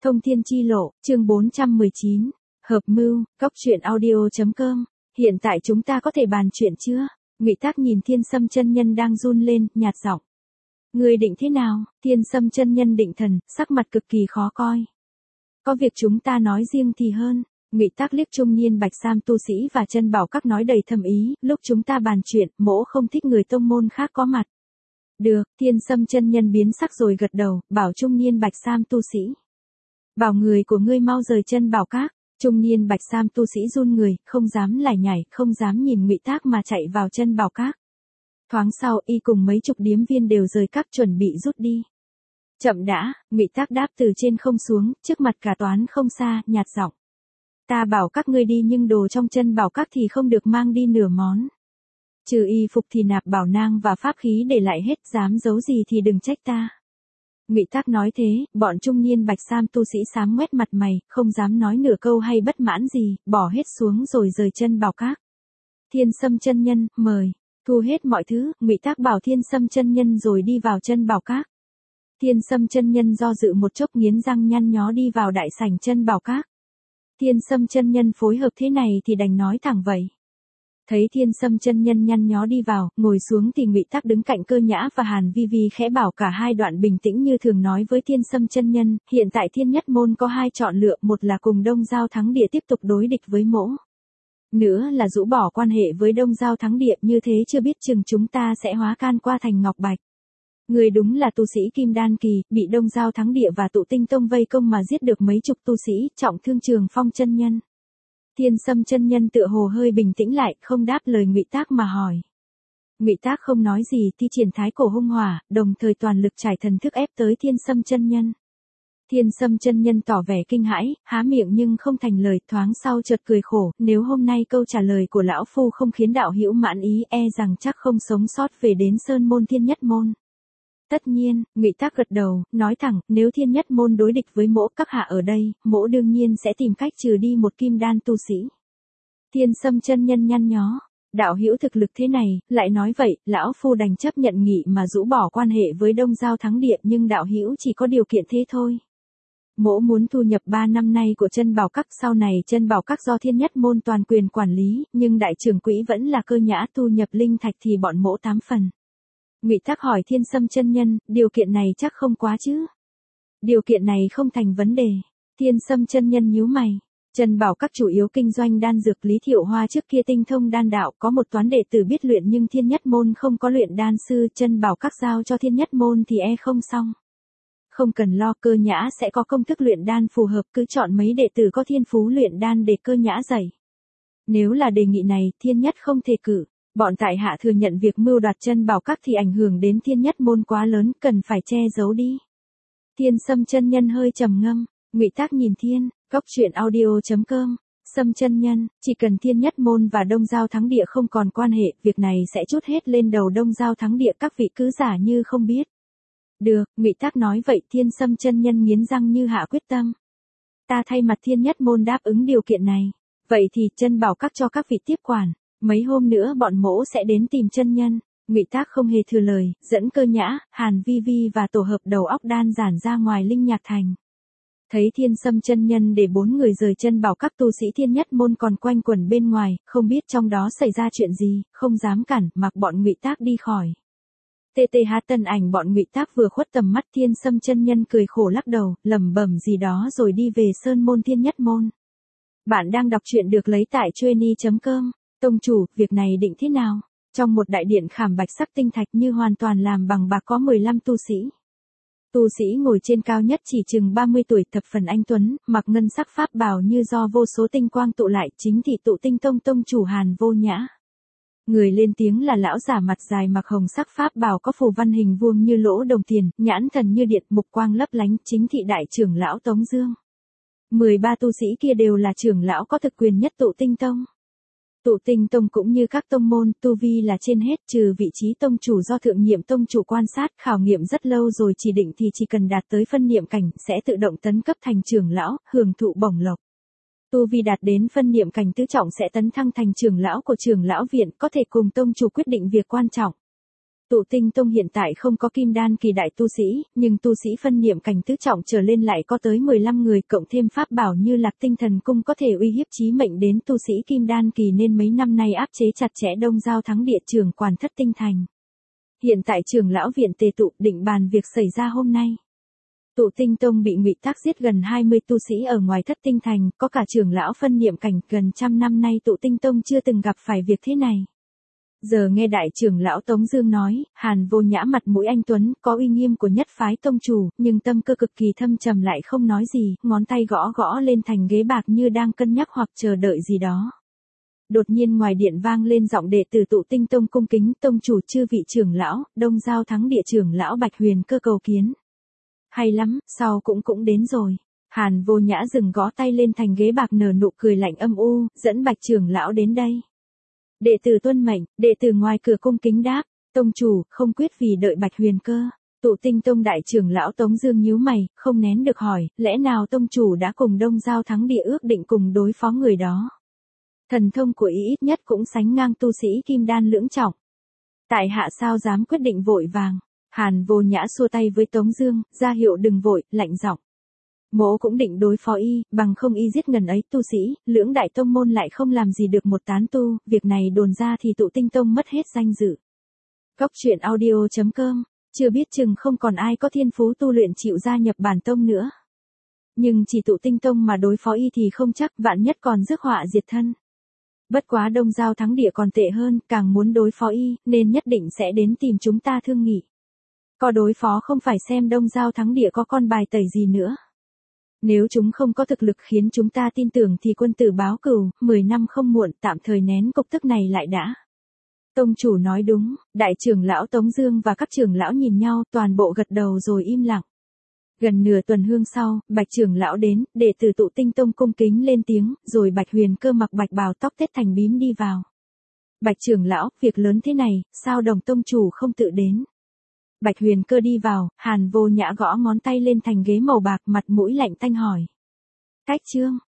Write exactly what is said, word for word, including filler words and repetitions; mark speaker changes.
Speaker 1: Thông thiên chi lộ, chương bốn trăm mười chín. Hợp mưu, cóc truyện audio chấm com. Hiện tại chúng ta có thể bàn chuyện chưa? Ngụy Tác nhìn Thiên Sâm chân nhân đang run lên, nhạt giọng. Người định thế nào? Thiên Sâm chân nhân định thần, sắc mặt cực kỳ khó coi. Có việc chúng ta nói riêng thì hơn. Ngụy Tác liếc trung niên bạch sam tu sĩ và chân bảo các nói đầy thâm ý, lúc chúng ta bàn chuyện, mỗ không thích người tông môn khác có mặt. Được, Thiên Sâm chân nhân biến sắc rồi gật đầu, bảo trung niên bạch sam tu sĩ. Bảo người của ngươi mau rời chân bảo các. Trung niên bạch sam tu sĩ run người, không dám lải nhải, không dám nhìn Ngụy Tác mà chạy vào chân bảo các. Thoáng sau, y cùng mấy chục điếm viên đều rời các chuẩn bị rút đi. Chậm đã, Ngụy Tác đáp từ trên không xuống, trước mặt cả toán không xa, nhạt giọng. Ta bảo các ngươi đi nhưng đồ trong chân bảo các thì không được mang đi nửa món. Trừ y phục thì nạp bảo nang và pháp khí để lại hết, dám giấu gì thì đừng trách ta. Ngụy Tác nói thế, bọn trung niên bạch sam tu sĩ xám ngoét mặt mày, không dám nói nửa câu hay bất mãn gì, bỏ hết xuống rồi rời chân bảo các. Thiên Sâm chân nhân, mời, thu hết mọi thứ, Ngụy Tác bảo Thiên Sâm chân nhân rồi đi vào chân bảo các. Thiên Sâm chân nhân do dự một chốc nghiến răng nhăn nhó đi vào đại sảnh chân bảo các. Thiên Sâm chân nhân phối hợp thế này thì đành nói thẳng vậy. Thấy Thiên Sâm chân nhân nhăn nhó đi vào, ngồi xuống thì Ngụy Tác đứng cạnh Cơ Nhã và Hàn Vi Vi khẽ bảo cả hai đoạn bình tĩnh như thường nói với Thiên Sâm chân nhân, hiện tại Thiên Nhất môn có hai chọn lựa, một là cùng Đông Giao Thắng Địa tiếp tục đối địch với mỗ. Nữa là rũ bỏ quan hệ với Đông Giao Thắng Địa, như thế chưa biết chừng chúng ta sẽ hóa can qua thành Ngọc Bạch. Người đúng là tu sĩ Kim Đan Kỳ, bị Đông Giao Thắng Địa và Tụ Tinh Tông vây công mà giết được mấy chục tu sĩ, trọng thương Trường Phong chân nhân. Thiên Sâm chân nhân tựa hồ hơi bình tĩnh lại, không đáp lời Ngụy Tác mà hỏi. Ngụy Tác không nói gì, thi triển thái cổ hung hỏa, đồng thời toàn lực trải thần thức ép tới Thiên Sâm chân nhân. Thiên Sâm chân nhân tỏ vẻ kinh hãi, há miệng nhưng không thành lời, thoáng sau chợt cười khổ, nếu hôm nay câu trả lời của lão phu không khiến đạo hữu mãn ý, e rằng chắc không sống sót về đến Sơn môn Thiên Nhất môn. Tất nhiên, Ngụy Tác gật đầu, nói thẳng, nếu Thiên Nhất môn đối địch với mỗ các hạ ở đây, mỗ đương nhiên sẽ tìm cách trừ đi một kim đan tu sĩ. Thiên Sâm chân nhân nhăn nhó, đạo hữu thực lực thế này, lại nói vậy, lão phu đành chấp nhận nghị mà rũ bỏ quan hệ với Đông Giao Thắng Địa, nhưng đạo hữu chỉ có điều kiện thế thôi. Mỗ muốn thu nhập ba năm nay của chân bảo các, sau này chân bảo các do Thiên Nhất môn toàn quyền quản lý, nhưng đại trưởng quỹ vẫn là Cơ Nhã, thu nhập linh thạch thì bọn mỗ tám phần. Ngụy Tác hỏi Thiên Sâm chân nhân, điều kiện này chắc không quá chứ? Điều kiện này không thành vấn đề. Thiên Sâm chân nhân nhíu mày. Chân bảo các chủ yếu kinh doanh đan dược, Lý Thiệu Hoa trước kia tinh thông đan đạo, có một toán đệ tử biết luyện nhưng Thiên Nhất môn không có luyện đan sư, chân bảo các giao cho Thiên Nhất môn thì e không xong. Không cần lo, Cơ Nhã sẽ có công thức luyện đan phù hợp, cứ chọn mấy đệ tử có thiên phú luyện đan để Cơ Nhã dạy. Nếu là đề nghị này, Thiên Nhất không thể cử. Bọn tại hạ thừa nhận việc mưu đoạt chân bảo các thì ảnh hưởng đến Thiên Nhất môn quá lớn, cần phải che giấu đi. Thiên Sâm chân nhân hơi trầm ngâm, Ngụy Tác nhìn Thiên, cóc truyện audio chấm com. Sâm chân nhân, chỉ cần Thiên Nhất môn và Đông Giao Thắng Địa không còn quan hệ, việc này sẽ trút hết lên đầu Đông Giao Thắng Địa, các vị cứ giả như không biết. Được, Ngụy Tác nói vậy. Thiên Sâm chân nhân nghiến răng như hạ quyết tâm. Ta thay mặt Thiên Nhất môn đáp ứng điều kiện này. Vậy thì chân bảo các cho các vị tiếp quản. Mấy hôm nữa bọn mỗ sẽ đến tìm chân nhân. Ngụy Tác không hề thừa lời, dẫn Cơ Nhã, Hàn Vi Vi và tổ hợp đầu óc đan giản ra ngoài Linh Nhạc Thành. Thấy Thiên Sâm chân nhân để bốn người rời chân bảo các, tu sĩ Thiên Nhất môn còn quanh quẩn bên ngoài, không biết trong đó xảy ra chuyện gì, không dám cản, mặc bọn Ngụy Tác đi khỏi. tê tê hát tân ảnh bọn Ngụy Tác vừa khuất tầm mắt, Thiên Sâm chân nhân cười khổ lắc đầu, lẩm bẩm gì đó rồi đi về Sơn môn Thiên Nhất môn. Bạn đang đọc truyện được lấy tại chueny chấm com. Tông chủ, việc này định thế nào? Trong một đại điện khảm bạch sắc tinh thạch như hoàn toàn làm bằng bạc có mười lăm tu sĩ. Tu sĩ ngồi trên cao nhất chỉ chừng ba mươi tuổi, thập phần anh tuấn, mặc ngân sắc pháp bào như do vô số tinh quang tụ lại, chính thị Tụ Tinh Tông tông chủ Hàn Vô Nhã. Người lên tiếng là lão giả mặt dài mặc hồng sắc pháp bào có phù văn hình vuông như lỗ đồng tiền, nhãn thần như điện, mục quang lấp lánh, chính thị đại trưởng lão Tống Dương. mười ba tu sĩ kia đều là trưởng lão có thực quyền nhất Tụ Tinh Tông. Tụ Tinh Tông cũng như các tông môn, tu vi là trên hết, trừ vị trí tông chủ do thượng nhiệm tông chủ quan sát, khảo nghiệm rất lâu rồi chỉ định thì chỉ cần đạt tới phân niệm cảnh, sẽ tự động tấn cấp thành trưởng lão, hưởng thụ bổng lộc. Tu vi đạt đến phân niệm cảnh tứ trọng sẽ tấn thăng thành trưởng lão của trưởng lão viện, có thể cùng tông chủ quyết định việc quan trọng. Tụ Tinh Tông hiện tại không có kim đan kỳ đại tu sĩ, nhưng tu sĩ phân niệm cảnh tứ trọng trở lên lại có tới mười lăm người, cộng thêm pháp bảo như Lạc Tinh Thần Cung có thể uy hiếp chí mệnh đến tu sĩ kim đan kỳ, nên mấy năm nay áp chế chặt chẽ Đông Giao Thắng Địa trưởng quản Thất Tinh Thành. Hiện tại trưởng lão viện tề tụ định bàn việc xảy ra hôm nay. Tụ Tinh Tông bị ngụy tác giết gần hai mươi tu sĩ ở ngoài Thất Tinh Thành, có cả trưởng lão phân niệm cảnh, gần trăm năm nay Tụ Tinh Tông chưa từng gặp phải việc thế này. Giờ nghe đại trưởng lão Tống Dương nói, Hàn Vô Nhã mặt mũi anh tuấn, có uy nghiêm của nhất phái tông chủ, nhưng tâm cơ cực kỳ thâm trầm lại không nói gì, ngón tay gõ gõ lên thành ghế bạc như đang cân nhắc hoặc chờ đợi gì đó. Đột nhiên ngoài điện vang lên giọng đệ tử Tụ Tinh Tông cung kính, tông chủ chư vị trưởng lão, Đông Giao Thắng Địa trưởng lão Bạch Huyền Cơ cầu kiến. Hay lắm, sau cũng cũng đến rồi. Hàn Vô Nhã dừng gõ tay lên thành ghế bạc nở nụ cười lạnh âm u, dẫn Bạch trưởng lão đến đây. Đệ tử tuân mệnh, đệ tử ngoài cửa cung kính đáp, tông chủ, không quyết vì đợi Bạch Huyền Cơ. Tụ Tinh Tông đại trưởng lão Tống Dương nhíu mày, không nén được hỏi, lẽ nào tông chủ đã cùng Đông Giao Thắng Địa ước định cùng đối phó người đó? Thần thông của ý ít nhất cũng sánh ngang tu sĩ kim đan lưỡng trọng. Tại hạ sao dám quyết định vội vàng? Hàn Vô Nhã xua tay với Tống Dương, ra hiệu đừng vội, lạnh giọng. Mỗ cũng định đối phó y, bằng không y giết ngần ấy tu sĩ, lưỡng đại tông môn lại không làm gì được một tán tu, việc này đồn ra thì Tụ Tinh Tông mất hết danh dự. Cốc truyện audio chấm com, chưa biết chừng không còn ai có thiên phú tu luyện chịu gia nhập bản tông nữa. Nhưng chỉ Tụ Tinh Tông mà đối phó y thì không chắc, vạn nhất còn rước họa diệt thân. Bất quá Đông Giao Thắng Địa còn tệ hơn, càng muốn đối phó y, nên nhất định sẽ đến tìm chúng ta thương nghị. Có đối phó không phải xem Đông Giao Thắng Địa có con bài tẩy gì nữa. Nếu chúng không có thực lực khiến chúng ta tin tưởng thì quân tử báo cửu, mười năm không muộn, tạm thời nén cục tức này lại đã. Tông chủ nói đúng, đại trưởng lão Tống Dương và các trưởng lão nhìn nhau, toàn bộ gật đầu rồi im lặng. Gần nửa tuần hương sau, Bạch trưởng lão đến, đệ tử Tụ Tinh Tông cung kính lên tiếng, rồi Bạch Huyền Cơ mặc bạch bào tóc tết thành bím đi vào. Bạch trưởng lão, việc lớn thế này, sao Đồng tông chủ không tự đến? Bạch Huyền Cơ đi vào, Hàn Vô Nhã gõ ngón tay lên thành ghế màu bạc, mặt mũi lạnh tanh hỏi. Cách trương,